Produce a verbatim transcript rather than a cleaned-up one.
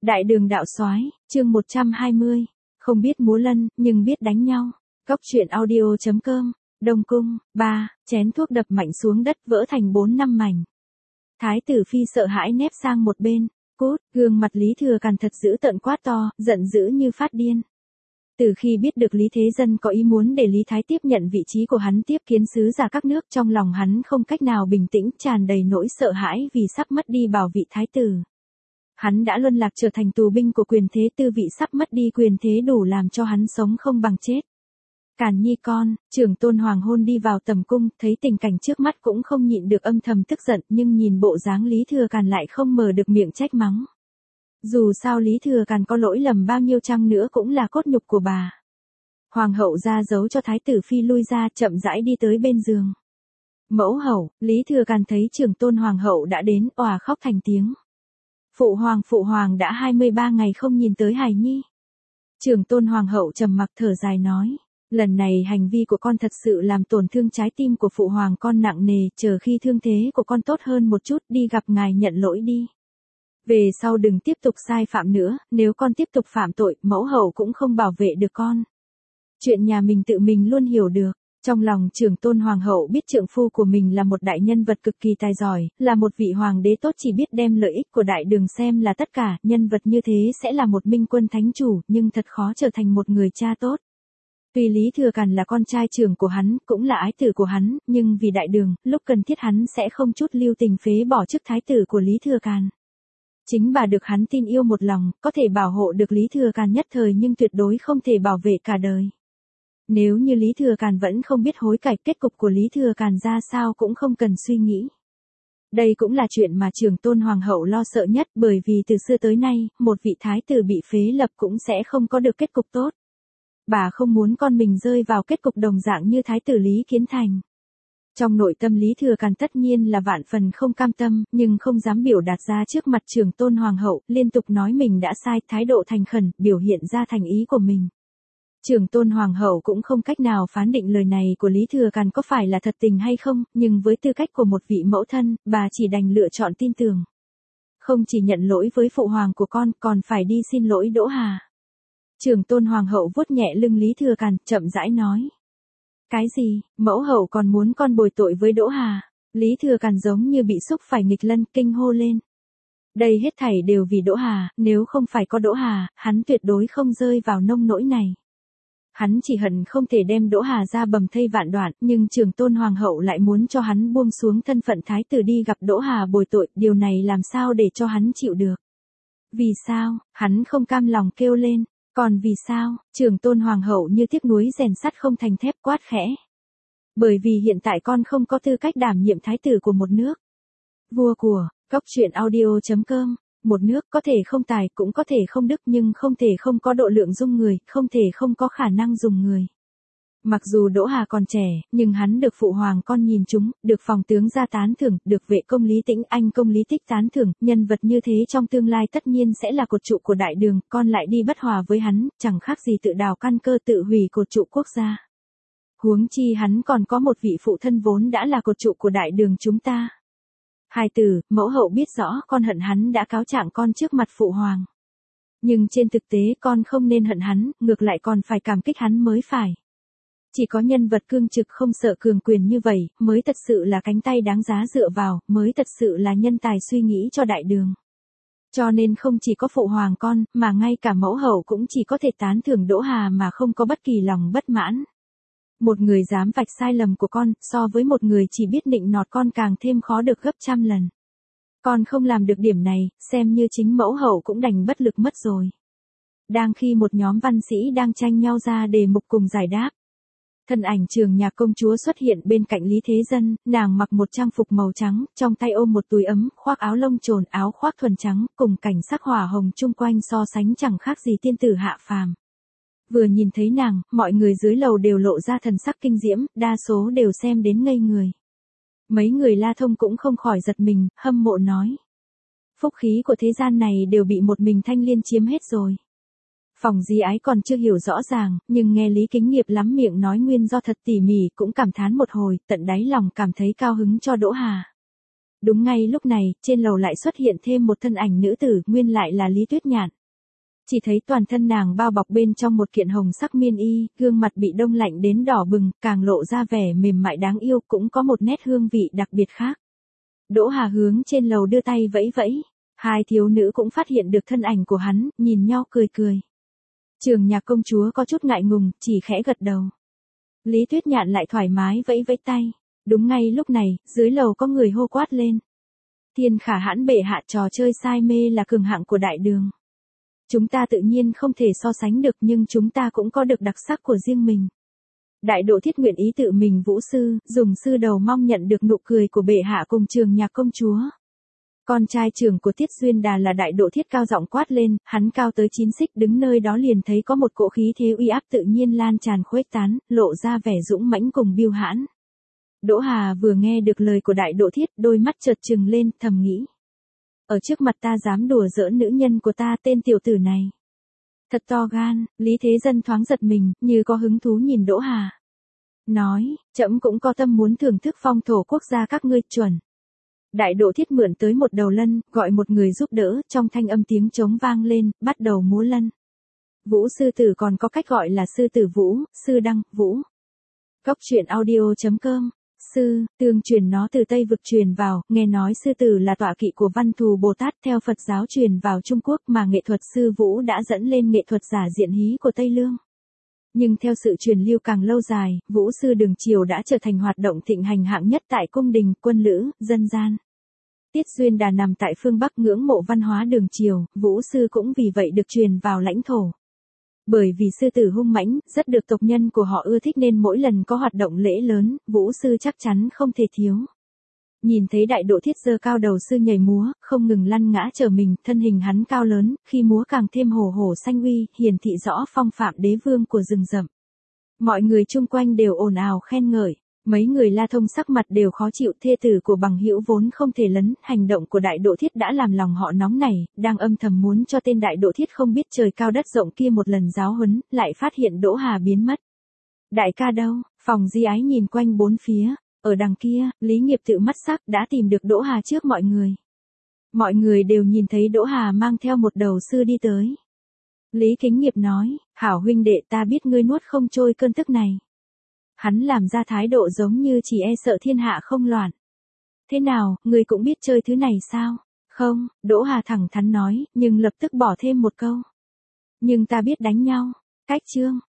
Đại đường đạo soái, chương một trăm hai mươi. Không biết múa lân, nhưng biết đánh nhau. Cốc truyện audio chấm com. Đông cung, ba, chén thuốc đập mạnh xuống đất vỡ thành bốn năm mảnh. Thái tử phi sợ hãi nép sang một bên, cút, gương mặt Lý Thừa Càn thật dữ tợn quát to, giận dữ như phát điên. Từ khi biết được Lý Thế Dân có ý muốn để Lý Thái tiếp nhận vị trí của hắn tiếp kiến sứ giả các nước, trong lòng hắn không cách nào bình tĩnh, tràn đầy nỗi sợ hãi vì sắp mất đi bảo vị thái tử. Hắn đã luân lạc trở thành tù binh của quyền thế, tư vị sắp mất đi quyền thế đủ làm cho hắn sống không bằng chết. Càn Nhi con, trưởng tôn hoàng hôn đi vào tầm cung, thấy tình cảnh trước mắt cũng không nhịn được âm thầm tức giận, nhưng nhìn bộ dáng Lý Thừa Càn lại không mở được miệng trách mắng. Dù sao Lý Thừa Càn có lỗi lầm bao nhiêu chăng nữa cũng là cốt nhục của bà. Hoàng hậu ra dấu cho thái tử phi lui ra, chậm rãi đi tới bên giường. Mẫu hậu, Lý Thừa Càn thấy trưởng tôn hoàng hậu đã đến, òa khóc thành tiếng. Phụ hoàng phụ hoàng đã hai mươi ba ngày không nhìn tới hài nhi. Trưởng tôn hoàng hậu trầm mặc thở dài nói, lần này hành vi của con thật sự làm tổn thương trái tim của phụ hoàng con nặng nề, chờ khi thương thế của con tốt hơn một chút đi gặp ngài nhận lỗi đi. Về sau đừng tiếp tục sai phạm nữa, nếu con tiếp tục phạm tội, mẫu hậu cũng không bảo vệ được con. Chuyện nhà mình tự mình luôn hiểu được. Trong lòng trưởng tôn hoàng hậu biết trượng phu của mình là một đại nhân vật cực kỳ tài giỏi, là một vị hoàng đế tốt chỉ biết đem lợi ích của đại đường xem là tất cả, nhân vật như thế sẽ là một minh quân thánh chủ, nhưng thật khó trở thành một người cha tốt. Tuy Lý Thừa Càn là con trai trưởng của hắn, cũng là ái tử của hắn, nhưng vì đại đường, lúc cần thiết hắn sẽ không chút lưu tình phế bỏ chức thái tử của Lý Thừa Càn. Chính bà được hắn tin yêu một lòng, có thể bảo hộ được Lý Thừa Càn nhất thời nhưng tuyệt đối không thể bảo vệ cả đời. Nếu như Lý Thừa Càn vẫn không biết hối cải, kết cục của Lý Thừa Càn ra sao cũng không cần suy nghĩ. Đây cũng là chuyện mà trưởng tôn hoàng hậu lo sợ nhất, bởi vì từ xưa tới nay, một vị thái tử bị phế lập cũng sẽ không có được kết cục tốt. Bà không muốn con mình rơi vào kết cục đồng dạng như thái tử Lý Kiến Thành. Trong nội tâm Lý Thừa Càn tất nhiên là vạn phần không cam tâm, nhưng không dám biểu đạt ra trước mặt trưởng tôn hoàng hậu, liên tục nói mình đã sai, thái độ thành khẩn, biểu hiện ra thành ý của mình. Trưởng tôn hoàng hậu cũng không cách nào phán định lời này của Lý Thừa Càn có phải là thật tình hay không, nhưng với tư cách của một vị mẫu thân, bà chỉ đành lựa chọn tin tưởng. Không chỉ nhận lỗi với phụ hoàng của con, còn phải đi xin lỗi Đỗ Hà. Trưởng tôn hoàng hậu vuốt nhẹ lưng Lý Thừa Càn, chậm rãi nói. Cái gì, mẫu hậu còn muốn con bồi tội với Đỗ Hà? Lý Thừa Càn giống như bị xúc phải nghịch lân, kinh hô lên. Đây hết thảy đều vì Đỗ Hà, nếu không phải có Đỗ Hà, hắn tuyệt đối không rơi vào nông nỗi này. Hắn chỉ hận không thể đem Đỗ Hà ra bầm thây vạn đoạn, nhưng trưởng tôn hoàng hậu lại muốn cho hắn buông xuống thân phận thái tử đi gặp Đỗ Hà bồi tội, điều này làm sao để cho hắn chịu được? Vì sao? Hắn không cam lòng kêu lên. Còn vì sao? Trưởng tôn hoàng hậu như tiếc nuối rèn sắt không thành thép, quát khẽ. Bởi vì hiện tại con không có tư cách đảm nhiệm thái tử của một nước. Vua của, cốc truyện audio chấm com. Một nước có thể không tài, cũng có thể không đức, nhưng không thể không có độ lượng dung người, không thể không có khả năng dùng người. Mặc dù Đỗ Hà còn trẻ, nhưng hắn được phụ hoàng con nhìn chúng, được phòng tướng gia tán thưởng, được vệ công Lý Tĩnh Anh công Lý Tích tán thưởng, nhân vật như thế trong tương lai tất nhiên sẽ là cột trụ của đại đường, con lại đi bất hòa với hắn, chẳng khác gì tự đào căn cơ tự hủy cột trụ quốc gia. Huống chi hắn còn có một vị phụ thân vốn đã là cột trụ của đại đường chúng ta. Hài tử, mẫu hậu biết rõ con hận hắn đã cáo trạng con trước mặt phụ hoàng. Nhưng trên thực tế con không nên hận hắn, ngược lại còn phải cảm kích hắn mới phải. Chỉ có nhân vật cương trực không sợ cường quyền như vậy, mới thật sự là cánh tay đáng giá dựa vào, mới thật sự là nhân tài suy nghĩ cho đại đường. Cho nên không chỉ có phụ hoàng con, mà ngay cả mẫu hậu cũng chỉ có thể tán thưởng Đỗ Hà mà không có bất kỳ lòng bất mãn. Một người dám vạch sai lầm của con, so với một người chỉ biết nịnh nọt con càng thêm khó được gấp trăm lần. Con không làm được điểm này, xem như chính mẫu hậu cũng đành bất lực mất rồi. Đang khi một nhóm văn sĩ đang tranh nhau ra đề mục cùng giải đáp. Thân ảnh Trường Nhạc công chúa xuất hiện bên cạnh Lý Thế Dân, nàng mặc một trang phục màu trắng, trong tay ôm một túi ấm, khoác áo lông trồn, áo khoác thuần trắng, cùng cảnh sắc hỏa hồng chung quanh so sánh chẳng khác gì tiên tử hạ phàm. Vừa nhìn thấy nàng, mọi người dưới lầu đều lộ ra thần sắc kinh diễm, đa số đều xem đến ngây người. Mấy người La Thông cũng không khỏi giật mình, hâm mộ nói. Phúc khí của thế gian này đều bị một mình Thanh Liên chiếm hết rồi. Phòng Di Ái còn chưa hiểu rõ ràng, nhưng nghe Lý Kính Nghiệp lắm miệng nói nguyên do thật tỉ mỉ cũng cảm thán một hồi, tận đáy lòng cảm thấy cao hứng cho Đỗ Hà. Đúng ngay lúc này, trên lầu lại xuất hiện thêm một thân ảnh nữ tử, nguyên lại là Lý Tuyết Nhạn. Chỉ thấy toàn thân nàng bao bọc bên trong một kiện hồng sắc miên y, gương mặt bị đông lạnh đến đỏ bừng, càng lộ ra vẻ mềm mại đáng yêu, cũng có một nét hương vị đặc biệt khác. Đỗ Hà hướng trên lầu đưa tay vẫy vẫy, hai thiếu nữ cũng phát hiện được thân ảnh của hắn, nhìn nhau cười cười. Trường Nhạc công chúa có chút ngại ngùng, chỉ khẽ gật đầu. Lý Tuyết Nhạn lại thoải mái vẫy vẫy tay. Đúng ngay lúc này, dưới lầu có người hô quát lên. Thiên Khả Hãn bệ hạ, trò chơi say mê là cường hạng của đại đường. Chúng ta tự nhiên không thể so sánh được, nhưng chúng ta cũng có được đặc sắc của riêng mình. Đại Độ Thiết nguyện ý tự mình vũ sư, dùng sư đầu mong nhận được nụ cười của bệ hạ cùng Trường Nhạc công chúa. Con trai trưởng của Tiết Duyên Đà là Đại Độ Thiết cao giọng quát lên, hắn cao tới chín xích, đứng nơi đó liền thấy có một cỗ khí thế uy áp tự nhiên lan tràn khuếch tán, lộ ra vẻ dũng mãnh cùng biêu hãn. Đỗ Hà vừa nghe được lời của Đại Độ Thiết, đôi mắt chợt trừng lên, thầm nghĩ. Ở trước mặt ta dám đùa giỡn nữ nhân của ta, tên tiểu tử này. Thật to gan. Lý Thế Dân thoáng giật mình, như có hứng thú nhìn Đỗ Hà. Nói, trẫm cũng có tâm muốn thưởng thức phong thổ quốc gia các ngươi. Chuẩn. Đại Độ Thiết mượn tới một đầu lân, gọi một người giúp đỡ, trong thanh âm tiếng trống vang lên, bắt đầu múa lân. Vũ sư tử còn có cách gọi là sư tử vũ, sư đăng, vũ. Góc truyện audio chấm com. Sư, tương truyền nó từ Tây vực truyền vào, nghe nói sư tử là tọa kỵ của Văn Thù Bồ Tát, theo Phật giáo truyền vào Trung Quốc, mà nghệ thuật sư vũ đã dẫn lên nghệ thuật giả diện hí của Tây Lương. Nhưng theo sự truyền lưu càng lâu dài, vũ sư đường triều đã trở thành hoạt động thịnh hành hạng nhất tại cung đình, quân lữ, dân gian. Tiết Duyên Đà nằm tại phương Bắc ngưỡng mộ văn hóa đường triều, vũ sư cũng vì vậy được truyền vào lãnh thổ. Bởi vì sư tử hung mãnh, rất được tộc nhân của họ ưa thích nên mỗi lần có hoạt động lễ lớn, vũ sư chắc chắn không thể thiếu. Nhìn thấy Đại Độ Thiết giơ cao đầu sư nhảy múa, không ngừng lăn ngã trở mình, thân hình hắn cao lớn, khi múa càng thêm hổ hổ xanh uy, hiển thị rõ phong phạm đế vương của rừng rậm. Mọi người chung quanh đều ồn ào khen ngợi. Mấy người La Thông sắc mặt đều khó chịu, thê tử của bằng hữu vốn không thể lấn, hành động của Đại Độ Thiết đã làm lòng họ nóng nảy, đang âm thầm muốn cho tên Đại Độ Thiết không biết trời cao đất rộng kia một lần giáo huấn, lại phát hiện Đỗ Hà biến mất. Đại ca đâu? Phòng Di Ái nhìn quanh bốn phía, ở đằng kia, Lý Nghiệp tự mắt sắc đã tìm được Đỗ Hà trước mọi người. Mọi người đều nhìn thấy Đỗ Hà mang theo một đầu sư đi tới. Lý Kính Nghiệp nói, hảo huynh đệ, ta biết ngươi nuốt không trôi cơn tức này. Hắn làm ra thái độ giống như chỉ e sợ thiên hạ không loạn. Thế nào, ngươi cũng biết chơi thứ này sao? Không, Đỗ Hà thẳng thắn nói, nhưng lập tức bỏ thêm một câu. Nhưng ta biết đánh nhau. Cách chương.